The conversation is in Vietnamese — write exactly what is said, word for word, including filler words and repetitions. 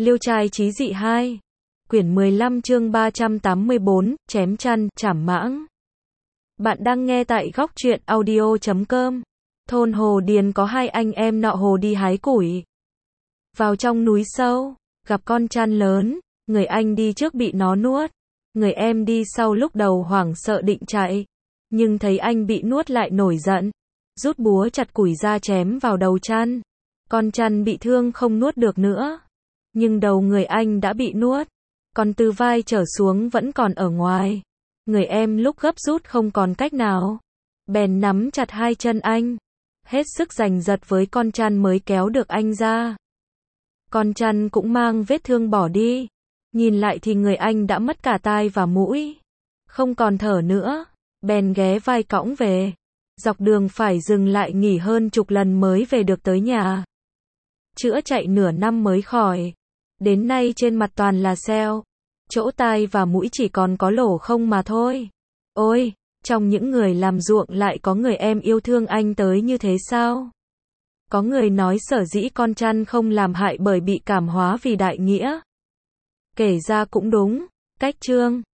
Liêu trai chí dị hai. Quyển mười lăm chương ba trăm tám mươi bốn, chém chăn, chảm mãng. Bạn đang nghe tại góc truyện audio chấm com. Thôn Hồ Điền có hai anh em nọ hồ đi hái củi. Vào trong núi sâu, gặp con chăn lớn, người anh đi trước bị nó nuốt. Người em đi sau lúc đầu hoảng sợ định chạy, nhưng thấy anh bị nuốt lại nổi giận. Rút búa chặt củi ra chém vào đầu chăn. Con chăn bị thương không nuốt được nữa. Nhưng đầu người anh đã bị nuốt. Còn từ vai trở xuống vẫn còn ở ngoài. Người em lúc gấp rút không còn cách nào. Bèn nắm chặt hai chân anh. Hết sức giành giật với con chăn mới kéo được anh ra. Con chăn cũng mang vết thương bỏ đi. Nhìn lại thì người anh đã mất cả tai và mũi. Không còn thở nữa. Bèn ghé vai cõng về. Dọc đường phải dừng lại nghỉ hơn chục lần mới về được tới nhà. Chữa chạy nửa năm mới khỏi. Đến nay trên mặt toàn là sẹo. Chỗ tai và mũi chỉ còn có lỗ không mà thôi. Ôi, trong những người làm ruộng lại có người em yêu thương anh tới như thế sao? Có người nói sở dĩ con chăn không làm hại bởi bị cảm hóa vì đại nghĩa. Kể ra cũng đúng, cách chương.